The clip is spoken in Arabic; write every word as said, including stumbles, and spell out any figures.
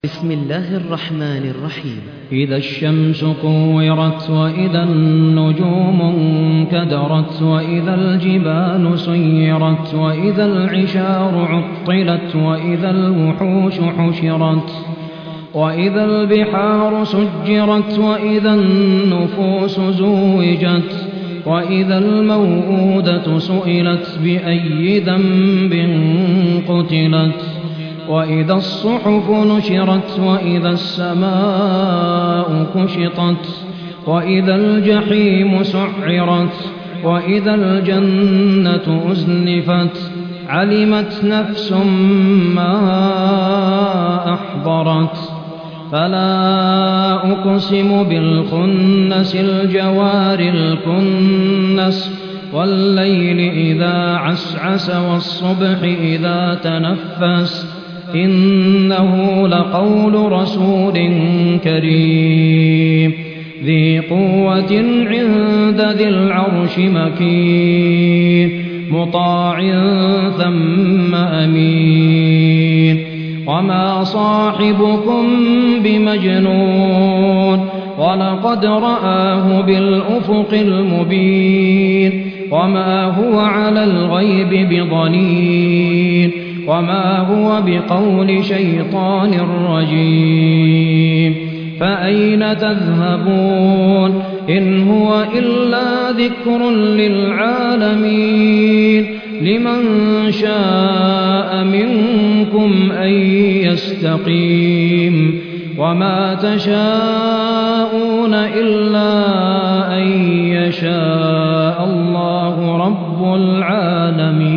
بسم الله الرحمن الرحيم. إذا الشمس كورت وإذا النجوم انكدرت وإذا الجبال سيرت وإذا العشار عطلت وإذا الوحوش حشرت وإذا البحار سجرت وإذا النفوس زوجت وإذا الموءودة سئلت بأي ذنب قتلت وإذا الصحف نشرت وإذا السماء كشطت وإذا الجحيم سعرت وإذا الجنة أزلفت علمت نفس ما أحضرت فلا أقسم بالخنس الجوار الكنس والليل إذا عسعس والصبح إذا تنفس إنه لقول رسول كريم ذي قوة عند ذي العرش مكين مطاع ثم أمين وما صاحبكم بمجنون ولقد رآه بالأفق المبين وما هو على الغيب بضنين وما هو بقول شيطان رجيم فأين تذهبون إن هو إلا ذكر للعالمين لمن شاء منكم أن يستقيم وما تشاءون إلا أن يشاء الله رب العالمين.